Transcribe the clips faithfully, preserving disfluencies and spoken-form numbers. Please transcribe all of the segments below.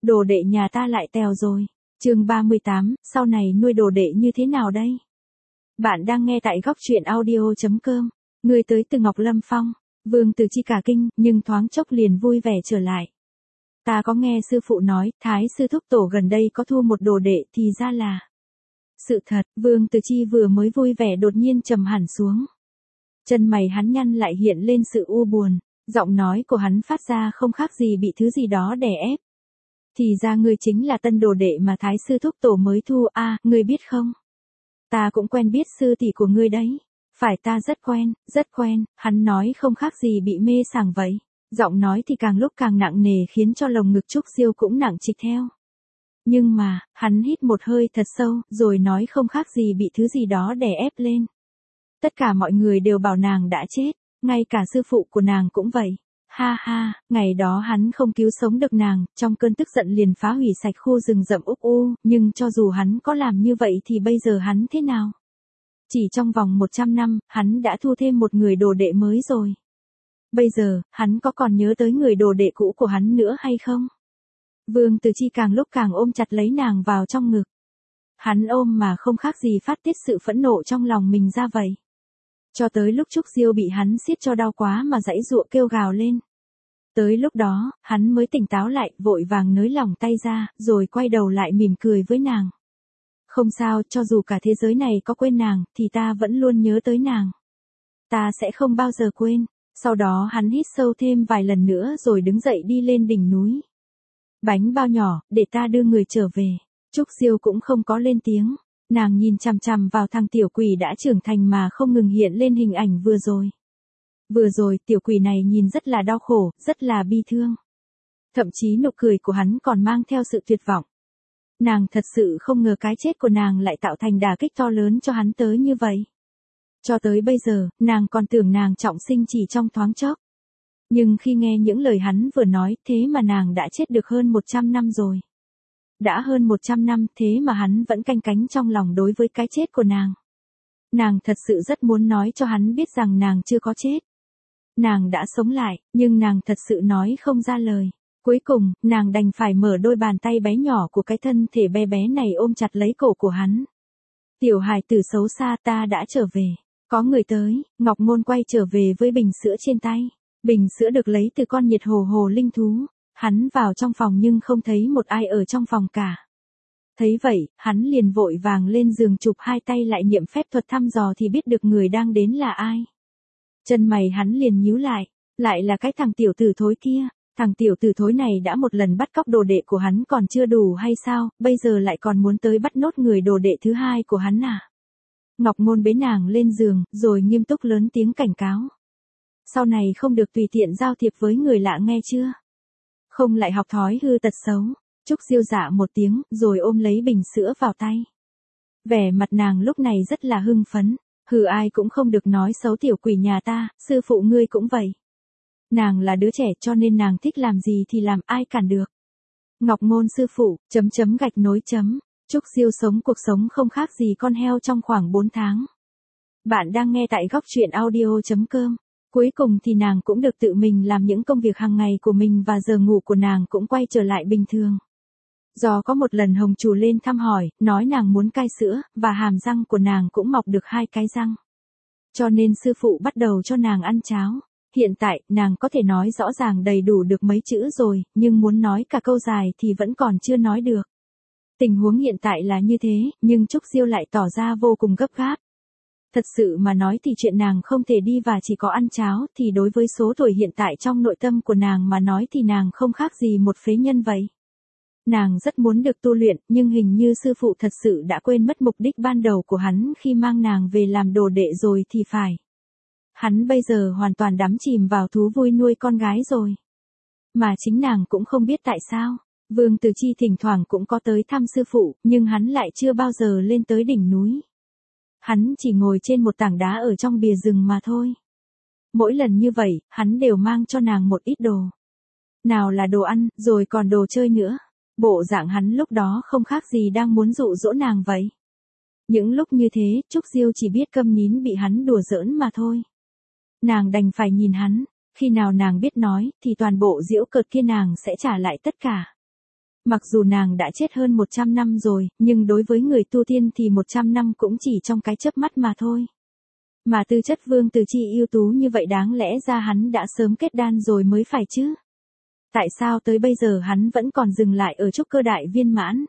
đồ đệ nhà ta lại tèo rồi. Chương ba mươi tám, sau này nuôi đồ đệ như thế nào đây? Bạn đang nghe tại góc truyện audio chấm com. Người tới từ Ngọc Lâm Phong. Vương Từ Chi cả kinh, nhưng thoáng chốc liền vui vẻ trở lại. Ta có nghe sư phụ nói, Thái sư thúc tổ gần đây có thu một đồ đệ, thì ra là sự thật. Vương Từ Chi vừa mới vui vẻ đột nhiên trầm hẳn xuống. Chân mày hắn nhăn lại hiện lên sự u buồn, giọng nói của hắn phát ra không khác gì bị thứ gì đó đè ép. Thì ra ngươi chính là tân đồ đệ mà Thái sư thúc tổ mới thu. A, à, ngươi biết không? Ta cũng quen biết sư tỷ của ngươi đấy. Phải, ta rất quen, rất quen. Hắn nói không khác gì bị mê sảng vậy. Giọng nói thì càng lúc càng nặng nề khiến cho lồng ngực Trúc Diêu cũng nặng trịch theo. Nhưng mà, hắn hít một hơi thật sâu, rồi nói không khác gì bị thứ gì đó đè ép lên. Tất cả mọi người đều bảo nàng đã chết, ngay cả sư phụ của nàng cũng vậy. Ha ha, ngày đó hắn không cứu sống được nàng, trong cơn tức giận liền phá hủy sạch khu rừng rậm úc u, nhưng cho dù hắn có làm như vậy thì bây giờ hắn thế nào? Chỉ trong vòng một trăm năm, hắn đã thu thêm một người đồ đệ mới rồi. Bây giờ, hắn có còn nhớ tới người đồ đệ cũ của hắn nữa hay không? Vương Từ Chi càng lúc càng ôm chặt lấy nàng vào trong ngực. Hắn ôm mà không khác gì phát tiết sự phẫn nộ trong lòng mình ra vậy. Cho tới lúc Trúc Diêu bị hắn siết cho đau quá mà giãy giụa kêu gào lên. Tới lúc đó, hắn mới tỉnh táo lại, vội vàng nới lỏng tay ra, rồi quay đầu lại mỉm cười với nàng. Không sao, cho dù cả thế giới này có quên nàng, thì ta vẫn luôn nhớ tới nàng. Ta sẽ không bao giờ quên. Sau đó hắn hít sâu thêm vài lần nữa rồi đứng dậy đi lên đỉnh núi. Bánh bao nhỏ, để ta đưa người trở về. Trúc Diêu cũng không có lên tiếng. Nàng nhìn chằm chằm vào thằng tiểu quỷ đã trưởng thành mà không ngừng hiện lên hình ảnh vừa rồi. Vừa rồi tiểu quỷ này nhìn rất là đau khổ, rất là bi thương. Thậm chí nụ cười của hắn còn mang theo sự tuyệt vọng. Nàng thật sự không ngờ cái chết của nàng lại tạo thành đả kích to lớn cho hắn tới như vậy. Cho tới bây giờ, nàng còn tưởng nàng trọng sinh chỉ trong thoáng chốc. Nhưng khi nghe những lời hắn vừa nói, thế mà nàng đã chết được hơn một trăm năm rồi. Đã hơn một trăm năm, thế mà hắn vẫn canh cánh trong lòng đối với cái chết của nàng. Nàng thật sự rất muốn nói cho hắn biết rằng nàng chưa có chết. Nàng đã sống lại, nhưng nàng thật sự nói không ra lời. Cuối cùng, nàng đành phải mở đôi bàn tay bé nhỏ của cái thân thể bé bé này ôm chặt lấy cổ của hắn. Tiểu hài tử xấu xa, ta đã trở về. Có người tới, Ngọc Ngôn quay trở về với bình sữa trên tay. Bình sữa được lấy từ con nhiệt hồ hồ linh thú. Hắn vào trong phòng nhưng không thấy một ai ở trong phòng cả. Thấy vậy, hắn liền vội vàng lên giường chụp hai tay lại niệm phép thuật thăm dò thì biết được người đang đến là ai. Chân mày hắn liền nhíu lại, lại là cái thằng tiểu tử thối kia. Thằng tiểu tử thối này đã một lần bắt cóc đồ đệ của hắn còn chưa đủ hay sao, bây giờ lại còn muốn tới bắt nốt người đồ đệ thứ hai của hắn à? Ngọc Ngôn bế nàng lên giường, rồi nghiêm túc lớn tiếng cảnh cáo. Sau này không được tùy tiện giao thiệp với người lạ nghe chưa? Không lại học thói hư tật xấu. Trúc Diêu dạ một tiếng, rồi ôm lấy bình sữa vào tay. Vẻ mặt nàng lúc này rất là hưng phấn. Hừ, ai cũng không được nói xấu tiểu quỷ nhà ta, sư phụ ngươi cũng vậy. Nàng là đứa trẻ cho nên nàng thích làm gì thì làm, ai cản được. Ngọc Ngôn sư phụ, chấm chấm gạch nối chấm. Trúc Diêu sống cuộc sống không khác gì con heo trong khoảng bốn tháng. Bạn đang nghe tại góc truyện audio chấm com. Cuối cùng thì nàng cũng được tự mình làm những công việc hàng ngày của mình và giờ ngủ của nàng cũng quay trở lại bình thường. Do có một lần Hồng Chủ lên thăm hỏi, nói nàng muốn cai sữa, và hàm răng của nàng cũng mọc được hai cái răng. Cho nên sư phụ bắt đầu cho nàng ăn cháo. Hiện tại, nàng có thể nói rõ ràng đầy đủ được mấy chữ rồi, nhưng muốn nói cả câu dài thì vẫn còn chưa nói được. Tình huống hiện tại là như thế, nhưng Trúc Diêu lại tỏ ra vô cùng gấp gáp. Thật sự mà nói thì chuyện nàng không thể đi và chỉ có ăn cháo thì đối với số tuổi hiện tại trong nội tâm của nàng mà nói thì nàng không khác gì một phế nhân vậy. Nàng rất muốn được tu luyện, nhưng hình như sư phụ thật sự đã quên mất mục đích ban đầu của hắn khi mang nàng về làm đồ đệ rồi thì phải. Hắn bây giờ hoàn toàn đắm chìm vào thú vui nuôi con gái rồi. Mà chính nàng cũng không biết tại sao. Vương Từ Chi thỉnh thoảng cũng có tới thăm sư phụ, nhưng hắn lại chưa bao giờ lên tới đỉnh núi. Hắn chỉ ngồi trên một tảng đá ở trong bìa rừng mà thôi. Mỗi lần như vậy, hắn đều mang cho nàng một ít đồ. Nào là đồ ăn, rồi còn đồ chơi nữa. Bộ dạng hắn lúc đó không khác gì đang muốn dụ dỗ nàng vậy. Những lúc như thế, Trúc Diêu chỉ biết câm nín bị hắn đùa giỡn mà thôi. Nàng đành phải nhìn hắn, khi nào nàng biết nói, thì toàn bộ giễu cợt kia nàng sẽ trả lại tất cả. Mặc dù nàng đã chết hơn một trăm năm rồi, nhưng đối với người tu tiên thì một trăm năm cũng chỉ trong cái chớp mắt mà thôi. Mà tư chất Vương Từ Chi ưu tú như vậy đáng lẽ ra hắn đã sớm kết đan rồi mới phải chứ. Tại sao tới bây giờ hắn vẫn còn dừng lại ở trúc cơ đại viên mãn?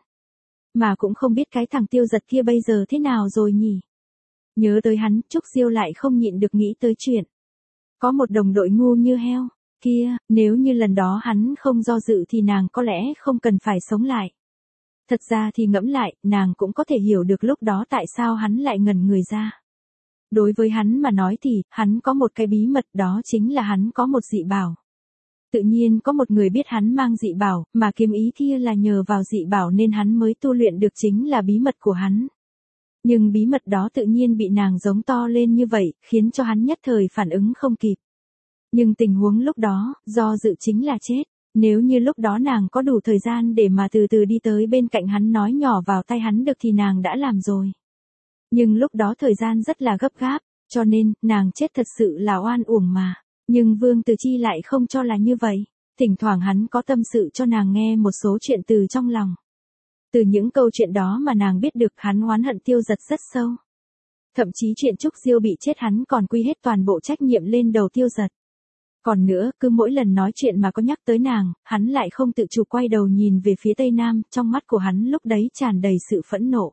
Mà cũng không biết cái thằng Tiêu Giật kia bây giờ thế nào rồi nhỉ? Nhớ tới hắn, Trúc Diêu lại không nhịn được nghĩ tới chuyện. Có một đồng đội ngu như heo, kia, nếu như lần đó hắn không do dự thì nàng có lẽ không cần phải sống lại. Thật ra thì ngẫm lại, nàng cũng có thể hiểu được lúc đó tại sao hắn lại ngẩn người ra. Đối với hắn mà nói thì, hắn có một cái bí mật, đó chính là hắn có một dị bảo. Tự nhiên có một người biết hắn mang dị bảo, mà kiếm ý kia là nhờ vào dị bảo nên hắn mới tu luyện được, chính là bí mật của hắn. Nhưng bí mật đó tự nhiên bị nàng giống to lên như vậy, khiến cho hắn nhất thời phản ứng không kịp. Nhưng tình huống lúc đó, do dự chính là chết. Nếu như lúc đó nàng có đủ thời gian để mà từ từ đi tới bên cạnh hắn nói nhỏ vào tay hắn được thì nàng đã làm rồi. Nhưng lúc đó thời gian rất là gấp gáp, cho nên, nàng chết thật sự là oan uổng mà. Nhưng Vương Từ Chi lại không cho là như vậy. Thỉnh thoảng hắn có tâm sự cho nàng nghe một số chuyện từ trong lòng. Từ những câu chuyện đó mà nàng biết được hắn oán hận Tiêu Giật rất sâu. Thậm chí chuyện Trúc Diêu bị chết hắn còn quy hết toàn bộ trách nhiệm lên đầu Tiêu Giật. Còn nữa, cứ mỗi lần nói chuyện mà có nhắc tới nàng, hắn lại không tự chủ quay đầu nhìn về phía Tây Nam, trong mắt của hắn lúc đấy tràn đầy sự phẫn nộ.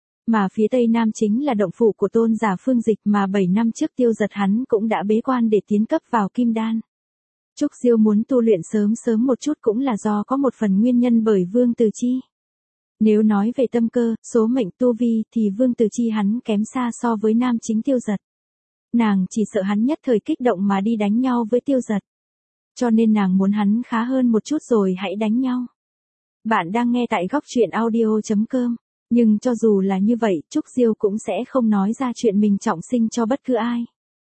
Mà phía Tây Nam chính là động phủ của Tôn giả Phương Dịch mà bảy năm trước Tiêu Giật hắn cũng đã bế quan để tiến cấp vào Kim Đan. Trúc Diêu muốn tu luyện sớm sớm một chút cũng là do có một phần nguyên nhân bởi Vương Từ Chi. Nếu nói về tâm cơ, số mệnh tu vi thì Vương Từ Chi hắn kém xa so với nam chính Tiêu Giật. Nàng chỉ sợ hắn nhất thời kích động mà đi đánh nhau với Tiêu Giật. Cho nên nàng muốn hắn khá hơn một chút rồi hãy đánh nhau. Bạn đang nghe tại góc truyện audio chấm com. Nhưng cho dù là như vậy, Trúc Diêu cũng sẽ không nói ra chuyện mình trọng sinh cho bất cứ ai.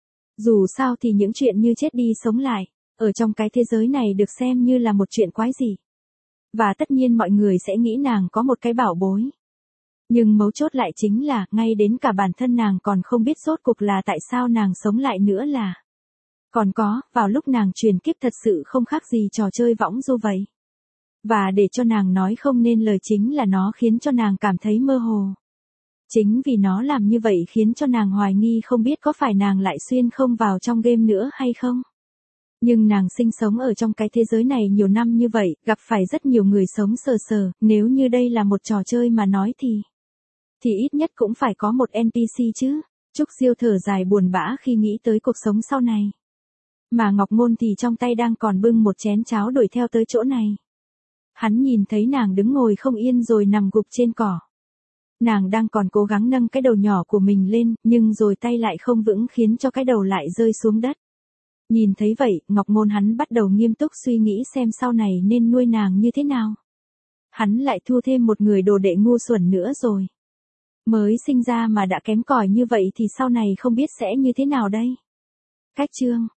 Dù sao thì những chuyện như chết đi sống lại, ở trong cái thế giới này được xem như là một chuyện quái gì. Và tất nhiên mọi người sẽ nghĩ nàng có một cái bảo bối. Nhưng mấu chốt lại chính là, ngay đến cả bản thân nàng còn không biết rốt cuộc là tại sao nàng sống lại nữa là. Còn có, vào lúc nàng truyền kiếp thật sự không khác gì trò chơi võng du vậy. Và để cho nàng nói không nên lời chính là nó khiến cho nàng cảm thấy mơ hồ. Chính vì nó làm như vậy khiến cho nàng hoài nghi không biết có phải nàng lại xuyên không vào trong game nữa hay không. Nhưng nàng sinh sống ở trong cái thế giới này nhiều năm như vậy, gặp phải rất nhiều người sống sờ sờ, nếu như đây là một trò chơi mà nói thì... Thì ít nhất cũng phải có một en pê xê chứ. Trúc Diêu thở dài buồn bã khi nghĩ tới cuộc sống sau này. Mà Ngọc Ngôn thì trong tay đang còn bưng một chén cháo đuổi theo tới chỗ này. Hắn nhìn thấy nàng đứng ngồi không yên rồi nằm gục trên cỏ. Nàng đang còn cố gắng nâng cái đầu nhỏ của mình lên, nhưng rồi tay lại không vững khiến cho cái đầu lại rơi xuống đất. Nhìn thấy vậy, Ngọc Ngôn hắn bắt đầu nghiêm túc suy nghĩ xem sau này nên nuôi nàng như thế nào. Hắn lại thu thêm một người đồ đệ ngu xuẩn nữa rồi. Mới sinh ra mà đã kém cỏi như vậy thì sau này không biết sẽ như thế nào đây. Cách chương